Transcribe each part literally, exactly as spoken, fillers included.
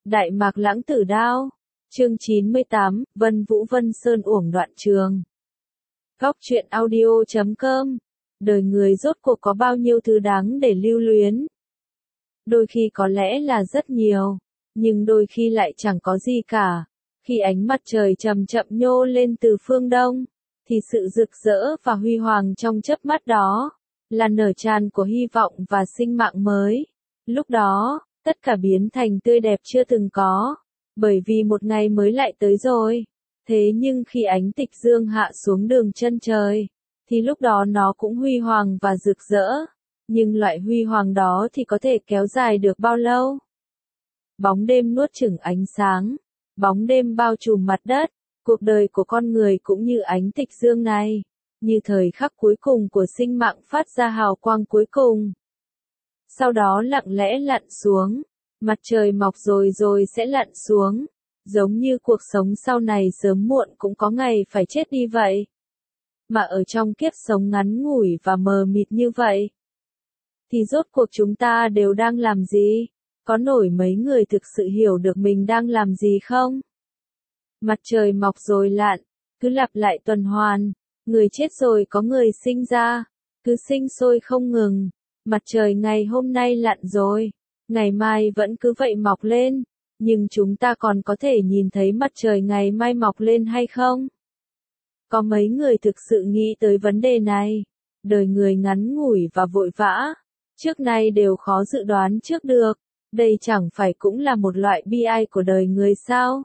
Đại Mạc Lãng Tử Đao. Chương chín mươi tám, Vân Vũ Vân Sơn uổng đoạn trường. Góc truyện audio chấm com. Đời người rốt cuộc có bao nhiêu thứ đáng để lưu luyến. Đôi khi có lẽ là rất nhiều, nhưng đôi khi lại chẳng có gì cả. Khi ánh mặt trời chậm chậm nhô lên từ phương đông, thì sự rực rỡ và huy hoàng trong chớp mắt đó, là nở tràn của hy vọng và sinh mạng mới. Lúc đó, tất cả biến thành tươi đẹp chưa từng có, bởi vì một ngày mới lại tới rồi. Thế nhưng khi ánh tịch dương hạ xuống đường chân trời, thì lúc đó nó cũng huy hoàng và rực rỡ. Nhưng loại huy hoàng đó thì có thể kéo dài được bao lâu? Bóng đêm nuốt chửng ánh sáng, bóng đêm bao trùm mặt đất, cuộc đời của con người cũng như ánh tịch dương này, như thời khắc cuối cùng của sinh mạng phát ra hào quang cuối cùng. Sau đó lặng lẽ lặn xuống, mặt trời mọc rồi rồi sẽ lặn xuống, giống như cuộc sống sau này sớm muộn cũng có ngày phải chết đi vậy. Mà ở trong kiếp sống ngắn ngủi và mờ mịt như vậy, thì rốt cuộc chúng ta đều đang làm gì? Có nổi mấy người thực sự hiểu được mình đang làm gì không? Mặt trời mọc rồi lặn, cứ lặp lại tuần hoàn, người chết rồi có người sinh ra, cứ sinh sôi không ngừng. Mặt trời ngày hôm nay lặn rồi, ngày mai vẫn cứ vậy mọc lên, nhưng chúng ta còn có thể nhìn thấy mặt trời ngày mai mọc lên hay không? Có mấy người thực sự nghĩ tới vấn đề này? Đời người ngắn ngủi và vội vã, trước nay đều khó dự đoán trước được, đây chẳng phải cũng là một loại bi ai của đời người sao?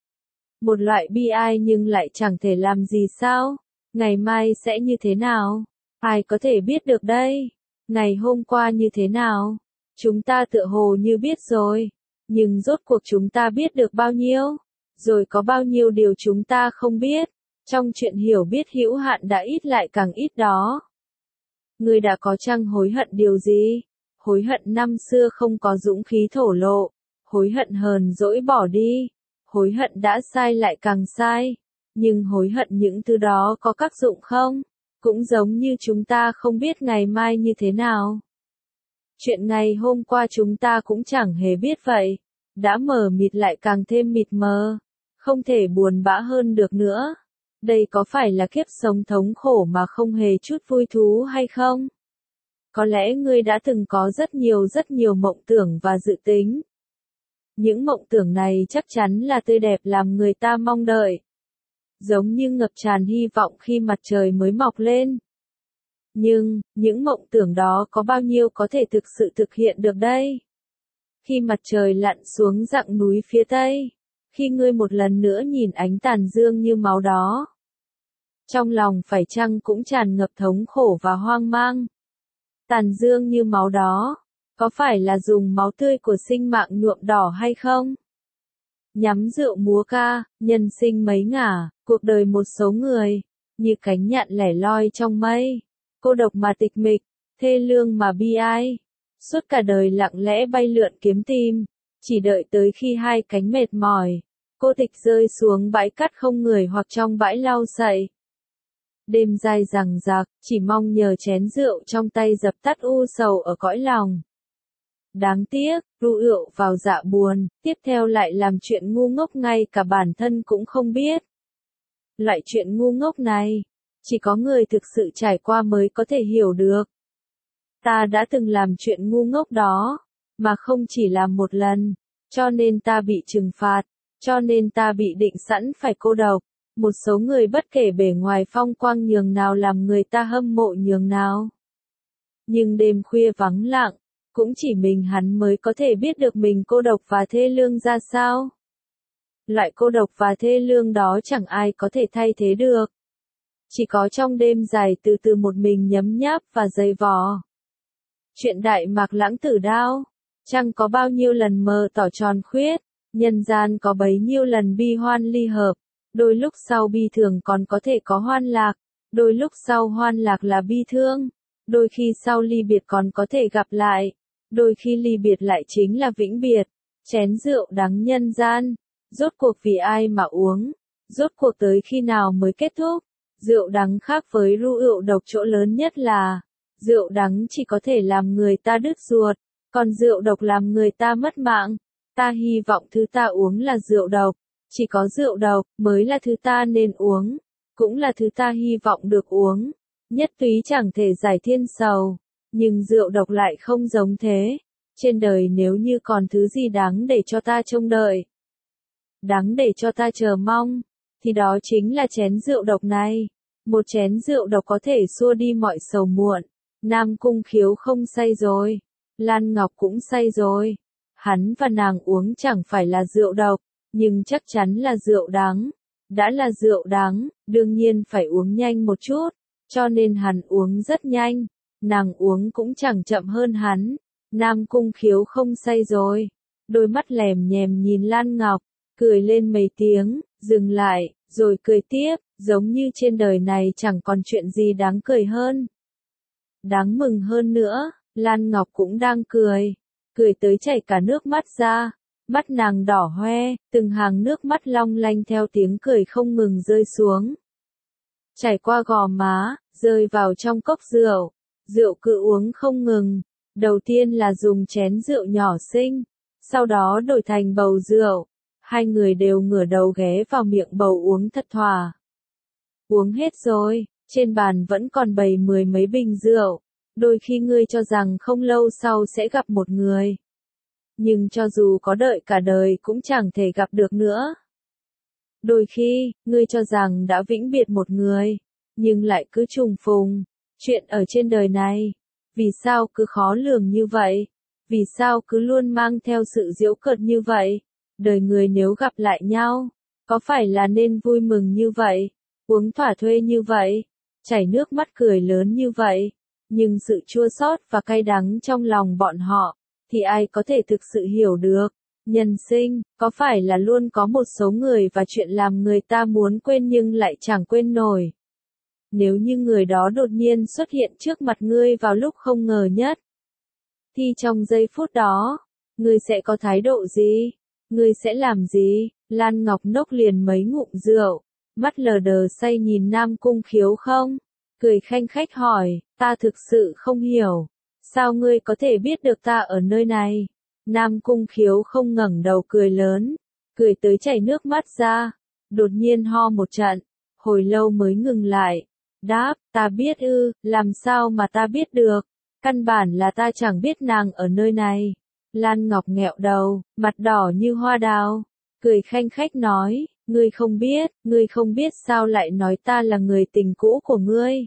Một loại bi ai nhưng lại chẳng thể làm gì sao? Ngày mai sẽ như thế nào? Ai có thể biết được đây? Ngày hôm qua như thế nào? Chúng ta tựa hồ như biết rồi, nhưng rốt cuộc chúng ta biết được bao nhiêu? Rồi có bao nhiêu điều chúng ta không biết? Trong chuyện hiểu biết hữu hạn đã ít lại càng ít đó. Ngươi đã có chăng hối hận điều gì? Hối hận năm xưa không có dũng khí thổ lộ, hối hận hờn dỗi bỏ đi, hối hận đã sai lại càng sai, nhưng hối hận những thứ đó có tác dụng không? Cũng giống như chúng ta không biết ngày mai như thế nào. Chuyện ngày hôm qua chúng ta cũng chẳng hề biết vậy, đã mờ mịt lại càng thêm mịt mờ, không thể buồn bã hơn được nữa. Đây có phải là kiếp sống thống khổ mà không hề chút vui thú hay không? Có lẽ ngươi đã từng có rất nhiều rất nhiều mộng tưởng và dự tính. Những mộng tưởng này chắc chắn là tươi đẹp làm người ta mong đợi, giống như ngập tràn hy vọng khi mặt trời mới mọc lên. Nhưng, những mộng tưởng đó có bao nhiêu có thể thực sự thực hiện được đây? Khi mặt trời lặn xuống dặng núi phía tây, khi ngươi một lần nữa nhìn ánh tàn dương như máu đó, trong lòng phải chăng cũng tràn ngập thống khổ và hoang mang? Tàn dương như máu đó, có phải là dùng máu tươi của sinh mạng nhuộm đỏ hay không? Nhắm rượu múa ca, nhân sinh mấy ngả, cuộc đời một số người, như cánh nhạn lẻ loi trong mây, cô độc mà tịch mịch, thê lương mà bi ai, suốt cả đời lặng lẽ bay lượn kiếm tìm, chỉ đợi tới khi hai cánh mệt mỏi, cô tịch rơi xuống bãi cát không người hoặc trong bãi lau sậy. Đêm dài rằng rạc, chỉ mong nhờ chén rượu trong tay dập tắt u sầu ở cõi lòng. Đáng tiếc, rượu rượu vào dạ buồn, tiếp theo lại làm chuyện ngu ngốc ngay cả bản thân cũng không biết. Loại chuyện ngu ngốc này, chỉ có người thực sự trải qua mới có thể hiểu được. Ta đã từng làm chuyện ngu ngốc đó, mà không chỉ làm một lần, cho nên ta bị trừng phạt, cho nên ta bị định sẵn phải cô độc. Một số người bất kể bề ngoài phong quang nhường nào làm người ta hâm mộ nhường nào. Nhưng đêm khuya vắng lặng, cũng chỉ mình hắn mới có thể biết được mình cô độc và thê lương ra sao. Loại cô độc và thê lương đó chẳng ai có thể thay thế được. Chỉ có trong đêm dài từ từ một mình nhấm nháp và dày vò. Chuyện Đại Mạc Lãng Tử Đao, chẳng có bao nhiêu lần mơ tỏ tròn khuyết, nhân gian có bấy nhiêu lần bi hoan ly hợp. Đôi lúc sau bi thường còn có thể có hoan lạc, đôi lúc sau hoan lạc là bi thương, đôi khi sau ly biệt còn có thể gặp lại, đôi khi ly biệt lại chính là vĩnh biệt. Chén rượu đắng nhân gian, rốt cuộc vì ai mà uống, rốt cuộc tới khi nào mới kết thúc? Rượu đắng khác với rượu độc chỗ lớn nhất là, rượu đắng chỉ có thể làm người ta đứt ruột, còn rượu độc làm người ta mất mạng. Ta hy vọng thứ ta uống là rượu độc, chỉ có rượu độc mới là thứ ta nên uống, cũng là thứ ta hy vọng được uống. Nhất túy chẳng thể giải thiên sầu, nhưng rượu độc lại không giống thế. Trên đời nếu như còn thứ gì đáng để cho ta trông đợi, đáng để cho ta chờ mong, thì đó chính là chén rượu độc này. Một chén rượu độc có thể xua đi mọi sầu muộn. Nam Cung Khiếu không say rồi, Lan Ngọc cũng say rồi. Hắn và nàng uống chẳng phải là rượu độc, nhưng chắc chắn là rượu đắng. Đã là rượu đắng, đương nhiên phải uống nhanh một chút, cho nên hắn uống rất nhanh. Nàng uống cũng chẳng chậm hơn hắn. Nam Cung Khiếu không say rồi, đôi mắt lèm nhèm nhìn Lan Ngọc, cười lên mấy tiếng, dừng lại, rồi cười tiếp, giống như trên đời này chẳng còn chuyện gì đáng cười hơn. Đáng mừng hơn nữa, Lan Ngọc cũng đang cười, cười tới chảy cả nước mắt ra, mắt nàng đỏ hoe, từng hàng nước mắt long lanh theo tiếng cười không ngừng rơi xuống. Chảy qua gò má, rơi vào trong cốc rượu, rượu cứ uống không ngừng, đầu tiên là dùng chén rượu nhỏ xinh, sau đó đổi thành bầu rượu. Hai người đều ngửa đầu ghé vào miệng bầu uống thật thỏa. Uống hết rồi, trên bàn vẫn còn bày mười mấy bình rượu. Đôi khi ngươi cho rằng không lâu sau sẽ gặp một người. Nhưng cho dù có đợi cả đời cũng chẳng thể gặp được nữa. Đôi khi, ngươi cho rằng đã vĩnh biệt một người, nhưng lại cứ trùng phùng. Chuyện ở trên đời này, vì sao cứ khó lường như vậy? Vì sao cứ luôn mang theo sự giễu cợt như vậy? Đời người nếu gặp lại nhau, có phải là nên vui mừng như vậy, uống thỏa thuê như vậy, chảy nước mắt cười lớn như vậy, nhưng sự chua xót và cay đắng trong lòng bọn họ, thì ai có thể thực sự hiểu được. Nhân sinh, có phải là luôn có một số người và chuyện làm người ta muốn quên nhưng lại chẳng quên nổi. Nếu như người đó đột nhiên xuất hiện trước mặt ngươi vào lúc không ngờ nhất, thì trong giây phút đó, ngươi sẽ có thái độ gì? Ngươi sẽ làm gì? Lan Ngọc nốc liền mấy ngụm rượu, mắt lờ đờ say nhìn Nam Cung Khiếu không? Cười khanh khách hỏi, ta thực sự không hiểu. Sao ngươi có thể biết được ta ở nơi này? Nam Cung Khiếu không ngẩng đầu cười lớn, cười tới chảy nước mắt ra, đột nhiên ho một trận, hồi lâu mới ngừng lại. Đáp, ta biết ư, làm sao mà ta biết được? Căn bản là ta chẳng biết nàng ở nơi này. Lan Ngọc nghẹo đầu, mặt đỏ như hoa đào, cười khanh khách nói, ngươi không biết, ngươi không biết sao lại nói ta là người tình cũ của ngươi.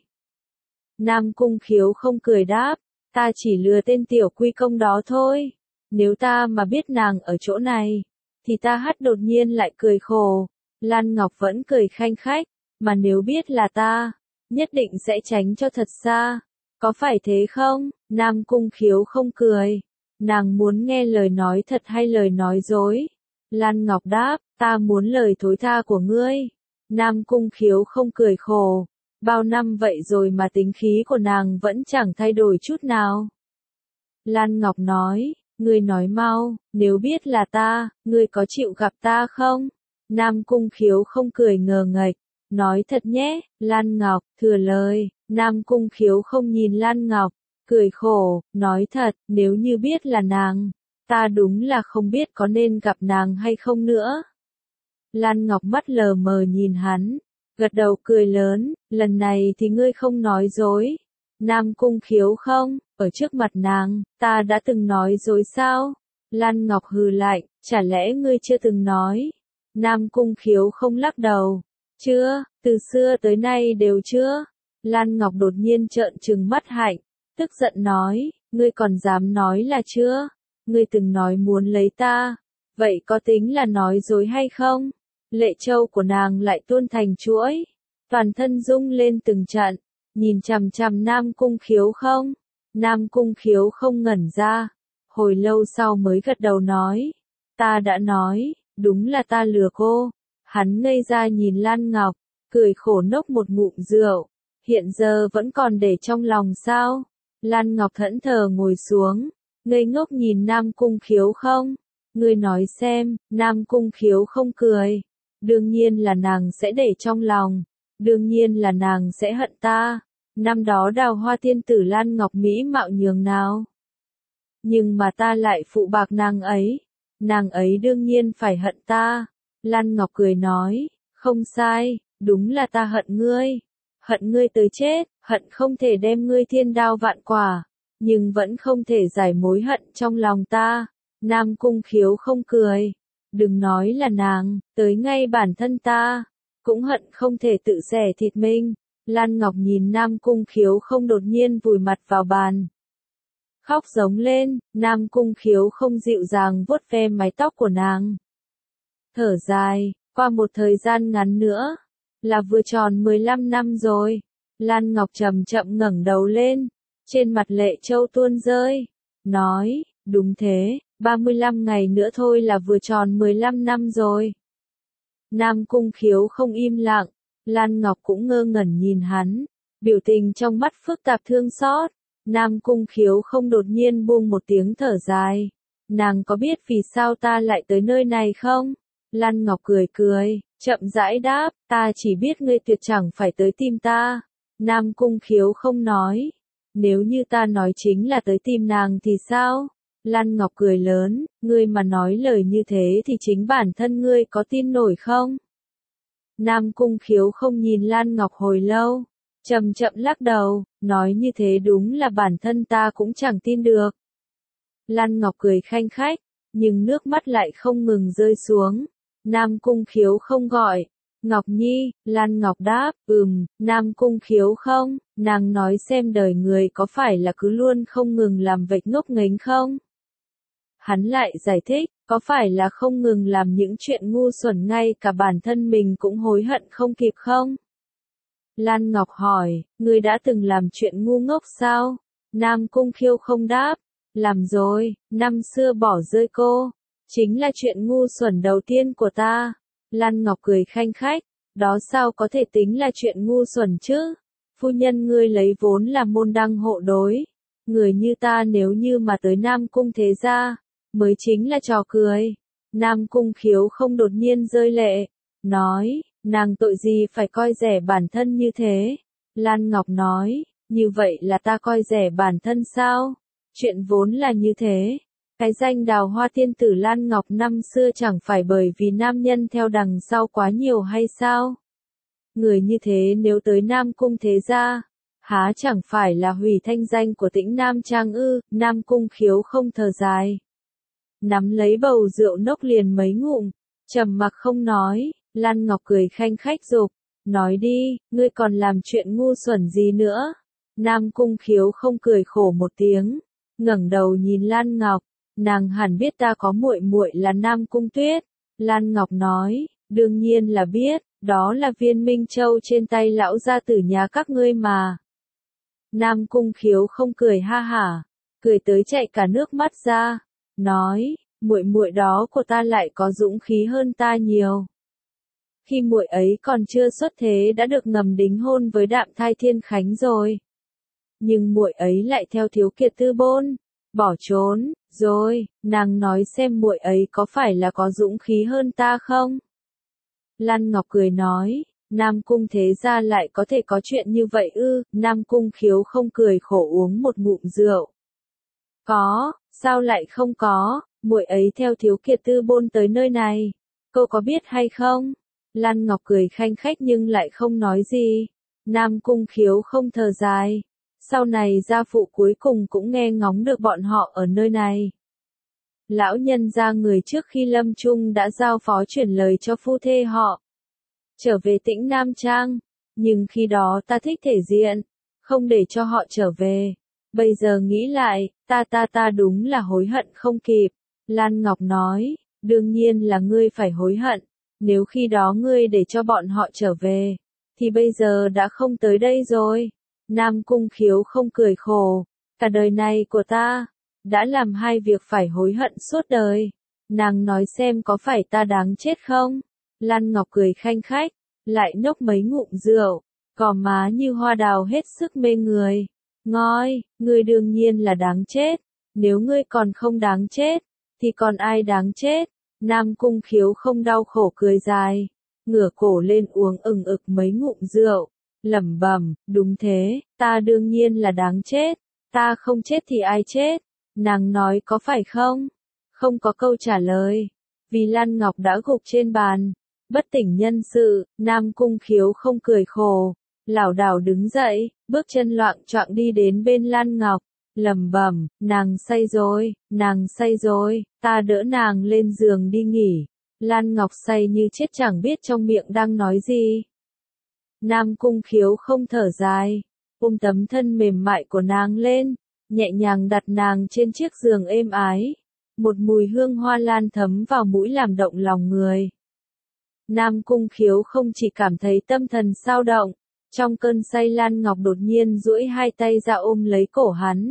Nam Cung Khiếu không cười đáp, ta chỉ lừa tên tiểu quy công đó thôi. Nếu ta mà biết nàng ở chỗ này, thì ta hắt đột nhiên lại cười khổ. Lan Ngọc vẫn cười khanh khách, mà nếu biết là ta, nhất định sẽ tránh cho thật xa. Có phải thế không? Nam Cung Khiếu không cười. Nàng muốn nghe lời nói thật hay lời nói dối? Lan Ngọc đáp, ta muốn lời thối tha của ngươi. Nam Cung Khiếu không cười khổ. Bao năm vậy rồi mà tính khí của nàng vẫn chẳng thay đổi chút nào. Lan Ngọc nói, ngươi nói mau, nếu biết là ta, ngươi có chịu gặp ta không? Nam Cung Khiếu không cười ngờ nghệch, nói thật nhé, Lan Ngọc, thừa lời. Nam Cung Khiếu không nhìn Lan Ngọc, cười khổ, nói thật, nếu như biết là nàng, ta đúng là không biết có nên gặp nàng hay không nữa. Lan Ngọc mắt lờ mờ nhìn hắn, gật đầu cười lớn, lần này thì ngươi không nói dối. Nam Cung Khiếu không, ở trước mặt nàng, ta đã từng nói dối sao? Lan Ngọc hừ lạnh, chả lẽ ngươi chưa từng nói? Nam Cung Khiếu không lắc đầu, chưa, từ xưa tới nay đều chưa. Lan Ngọc đột nhiên trợn trừng mắt hạnh, tức giận nói, ngươi còn dám nói là chưa? Ngươi từng nói muốn lấy ta, vậy có tính là nói dối hay không? Lệ châu của nàng lại tuôn thành chuỗi, toàn thân rung lên từng trận, nhìn chằm chằm Nam Cung Khiếu không? Nam Cung Khiếu không ngẩn ra, hồi lâu sau mới gật đầu nói, ta đã nói, đúng là ta lừa cô. Hắn ngây ra nhìn Lan Ngọc, cười khổ nốc một ngụm rượu, hiện giờ vẫn còn để trong lòng sao? Lan Ngọc thẫn thờ ngồi xuống, ngây ngốc nhìn Nam Cung Khiếu không? Ngươi nói xem, Nam Cung Khiếu không cười. Đương nhiên là nàng sẽ để trong lòng, đương nhiên là nàng sẽ hận ta. Năm đó Đào Hoa tiên tử Lan Ngọc mỹ mạo nhường nào. Nhưng mà ta lại phụ bạc nàng ấy. nàng ấy đương nhiên phải hận ta. Lan Ngọc cười nói, không sai, đúng là ta hận ngươi. Hận ngươi tới chết, hận không thể đem ngươi thiên đao vạn quả, nhưng vẫn không thể giải mối hận trong lòng ta. Nam Cung Khiếu không cười, đừng nói là nàng, tới ngay bản thân ta, cũng hận không thể tự xẻ thịt mình. Lan Ngọc nhìn Nam Cung Khiếu không đột nhiên vùi mặt vào bàn. Khóc giống lên, Nam Cung Khiếu không dịu dàng vuốt ve mái tóc của nàng. Thở dài, qua một thời gian ngắn nữa, là vừa tròn mười lăm năm rồi. Lan Ngọc chậm chậm ngẩng đầu lên, trên mặt lệ châu tuôn rơi, nói, đúng thế, ba mươi lăm ngày nữa thôi là vừa tròn mười lăm năm rồi. Nam Cung Khiếu không im lặng, Lan Ngọc cũng ngơ ngẩn nhìn hắn, biểu tình trong mắt phức tạp thương xót. Nam Cung Khiếu không đột nhiên buông một tiếng thở dài. Nàng có biết vì sao ta lại tới nơi này không? Lan Ngọc cười cười, chậm rãi đáp, ta chỉ biết ngươi tuyệt chẳng phải tới tìm ta. Nam Cung Khiếu không nói, nếu như ta nói chính là tới tìm nàng thì sao? Lan Ngọc cười lớn, ngươi mà nói lời như thế thì chính bản thân ngươi có tin nổi không? Nam Cung Khiếu không nhìn Lan Ngọc hồi lâu, chậm chậm lắc đầu, nói như thế đúng là bản thân ta cũng chẳng tin được. Lan Ngọc cười khanh khách, nhưng nước mắt lại không ngừng rơi xuống. Nam Cung Khiếu không gọi, Ngọc Nhi. Lan Ngọc đáp, ừm. Nam Cung Khiếu không, nàng nói xem đời người có phải là cứ luôn không ngừng làm vệch ngốc nghếch không? Hắn lại giải thích, có phải là không ngừng làm những chuyện ngu xuẩn ngay cả bản thân mình cũng hối hận không kịp không? Lan Ngọc hỏi, ngươi đã từng làm chuyện ngu ngốc sao? Nam Cung Khiếu không đáp, làm rồi, năm xưa bỏ rơi cô, chính là chuyện ngu xuẩn đầu tiên của ta. Lan Ngọc cười khanh khách, đó sao có thể tính là chuyện ngu xuẩn chứ? Phu nhân ngươi lấy vốn là môn đăng hộ đối, người như ta nếu như mà tới Nam Cung thế gia, mới chính là trò cười. Nam Cung Khiếu không đột nhiên rơi lệ, nói, nàng tội gì phải coi rẻ bản thân như thế? Lan Ngọc nói, như vậy là ta coi rẻ bản thân sao? Chuyện vốn là như thế. Cái danh đào hoa tiên tử Lan Ngọc năm xưa chẳng phải bởi vì nam nhân theo đằng sau quá nhiều hay sao? Người như thế nếu tới Nam Cung thế gia, há chẳng phải là hủy thanh danh của Tĩnh Nam Trang ư? Nam Cung Khiếu không thở dài, nắm lấy bầu rượu nốc liền mấy ngụm, trầm mặc không nói. Lan Ngọc cười khanh khách dục, nói đi, ngươi còn làm chuyện ngu xuẩn gì nữa? Nam Cung Khiếu không cười khổ một tiếng, ngẩng đầu nhìn Lan Ngọc, nàng hẳn biết ta có muội muội là Nam Cung Tuyết. Lan Ngọc nói, đương nhiên là biết, đó là viên Minh Châu trên tay lão gia tử nhà các ngươi mà. Nam Cung Khiếu không cười ha hả, cười tới chạy cả nước mắt ra, nói, muội muội đó của ta lại có dũng khí hơn ta nhiều. Khi muội ấy còn chưa xuất thế đã được ngầm đính hôn với Đạm Thai Thiên Khánh rồi. Nhưng muội ấy lại theo Thiếu Kiệt Tư Bôn, bỏ trốn, rồi, nàng nói xem muội ấy có phải là có dũng khí hơn ta không? Lan Ngọc cười nói, Nam Cung thế gia lại có thể có chuyện như vậy ư? Nam Cung Khiếu không cười khổ uống một ngụm rượu. Có, sao lại không có, muội ấy theo Thiếu Kiệt Tư Bôn tới nơi này, cô có biết hay không? Lan Ngọc cười khanh khách nhưng lại không nói gì. Nam Cung Khiếu không thở dài. Sau này gia phụ cuối cùng cũng nghe ngóng được bọn họ ở nơi này. Lão nhân gia người trước khi lâm chung đã giao phó chuyển lời cho phu thê họ trở về Tĩnh Nam Trang, nhưng khi đó ta thích thể diện, không để cho họ trở về. Bây giờ nghĩ lại, ta ta ta đúng là hối hận không kịp. Lan Ngọc nói, đương nhiên là ngươi phải hối hận, nếu khi đó ngươi để cho bọn họ trở về, thì bây giờ đã không tới đây rồi. Nam Cung Khiếu không cười khổ, cả đời này của ta, đã làm hai việc phải hối hận suốt đời. Nàng nói xem có phải ta đáng chết không? Lan Ngọc cười khanh khách, lại nốc mấy ngụm rượu, cò má như hoa đào hết sức mê người. Ngoi, ngươi đương nhiên là đáng chết, nếu ngươi còn không đáng chết, thì còn ai đáng chết? Nam Cung Khiếu không đau khổ cười dài, ngửa cổ lên uống ừng ực mấy ngụm rượu, lẩm bẩm, đúng thế, ta đương nhiên là đáng chết, ta không chết thì ai chết, nàng nói có phải không? Không có câu trả lời. Vì Lan Ngọc đã gục trên bàn, bất tỉnh nhân sự, Nam Cung Khiếu không cười khổ, lảo đảo đứng dậy, bước chân loạng choạng đi đến bên Lan Ngọc, lẩm bẩm, nàng say rồi, nàng say rồi, ta đỡ nàng lên giường đi nghỉ. Lan Ngọc say như chết chẳng biết trong miệng đang nói gì. Nam Cung Khiếu không thở dài, ôm tấm thân mềm mại của nàng lên, nhẹ nhàng đặt nàng trên chiếc giường êm ái. Một mùi hương hoa lan thấm vào mũi làm động lòng người. Nam Cung Khiếu không chỉ cảm thấy tâm thần sao động, trong cơn say Lan Ngọc đột nhiên duỗi hai tay ra ôm lấy cổ hắn.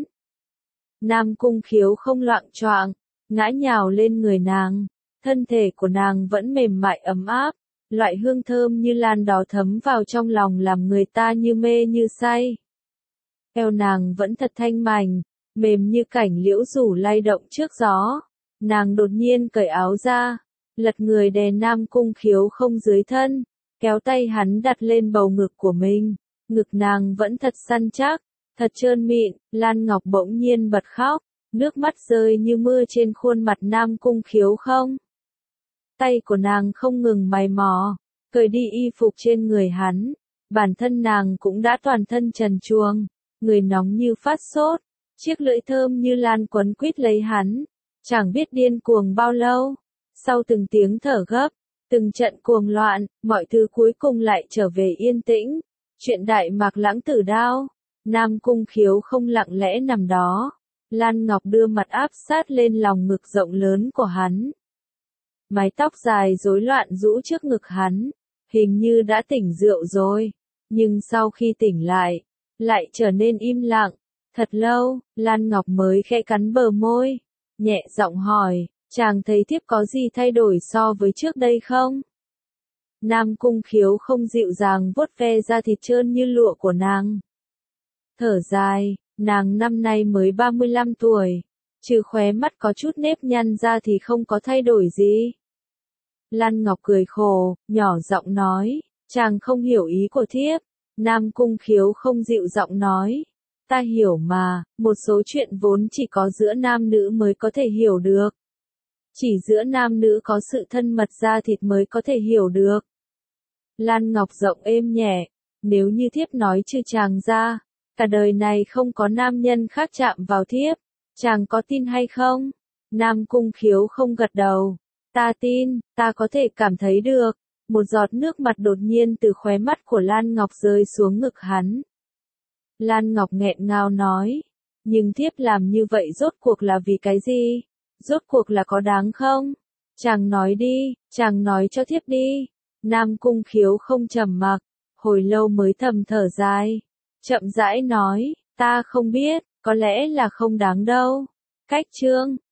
Nam Cung Khiếu không loạng choạng, ngã nhào lên người nàng, thân thể của nàng vẫn mềm mại ấm áp, loại hương thơm như lan đó thấm vào trong lòng làm người ta như mê như say. Eo nàng vẫn thật thanh mảnh, mềm như cảnh liễu rủ lay động trước gió. Nàng đột nhiên cởi áo ra, lật người đè Nam Cung Khiếu không dưới thân, kéo tay hắn đặt lên bầu ngực của mình. Ngực nàng vẫn thật săn chắc, thật trơn mịn. Lan Ngọc bỗng nhiên bật khóc, nước mắt rơi như mưa trên khuôn mặt Nam Cung Khiếu không. Tay của nàng không ngừng mày mò, cởi đi y phục trên người hắn. Bản thân nàng cũng đã toàn thân trần truồng, người nóng như phát sốt, chiếc lưỡi thơm như lan quấn quýt lấy hắn. Chẳng biết điên cuồng bao lâu, sau từng tiếng thở gấp, từng trận cuồng loạn, mọi thứ cuối cùng lại trở về yên tĩnh. Chuyện Đại Mạc Lãng Tử Đao, Nam Cung Khiếu không lặng lẽ nằm đó. Lan Ngọc đưa mặt áp sát lên lòng ngực rộng lớn của hắn. Mái tóc dài rối loạn rũ trước ngực hắn, hình như đã tỉnh rượu rồi, nhưng sau khi tỉnh lại, lại trở nên im lặng. Thật lâu, Lan Ngọc mới khẽ cắn bờ môi, nhẹ giọng hỏi, chàng thấy thiếp có gì thay đổi so với trước đây không? Nam Cung Khiếu không dịu dàng vuốt ve da thịt trơn như lụa của nàng. Thở dài, nàng năm nay mới ba mươi lăm tuổi, trừ khóe mắt có chút nếp nhăn ra thì không có thay đổi gì. Lan Ngọc cười khổ, nhỏ giọng nói, chàng không hiểu ý của thiếp. Nam Cung Khiếu không dịu giọng nói, ta hiểu mà, một số chuyện vốn chỉ có giữa nam nữ mới có thể hiểu được. Chỉ giữa nam nữ có sự thân mật da thịt mới có thể hiểu được. Lan Ngọc giọng êm nhẹ, nếu như thiếp nói trừ chàng ra, cả đời này không có nam nhân khác chạm vào thiếp, chàng có tin hay không? Nam Cung Khiếu không gật đầu, ta tin, ta có thể cảm thấy được. Một giọt nước mặt đột nhiên từ khóe mắt của Lan Ngọc rơi xuống ngực hắn. Lan Ngọc nghẹn ngào nói, nhưng thiếp làm như vậy rốt cuộc là vì cái gì? Rốt cuộc là có đáng không? Chàng nói đi, chàng nói cho thiếp đi. Nam Cung Khiếu không trầm mặc, hồi lâu mới thầm thở dài, chậm rãi nói, ta không biết, có lẽ là không đáng đâu. Cách chương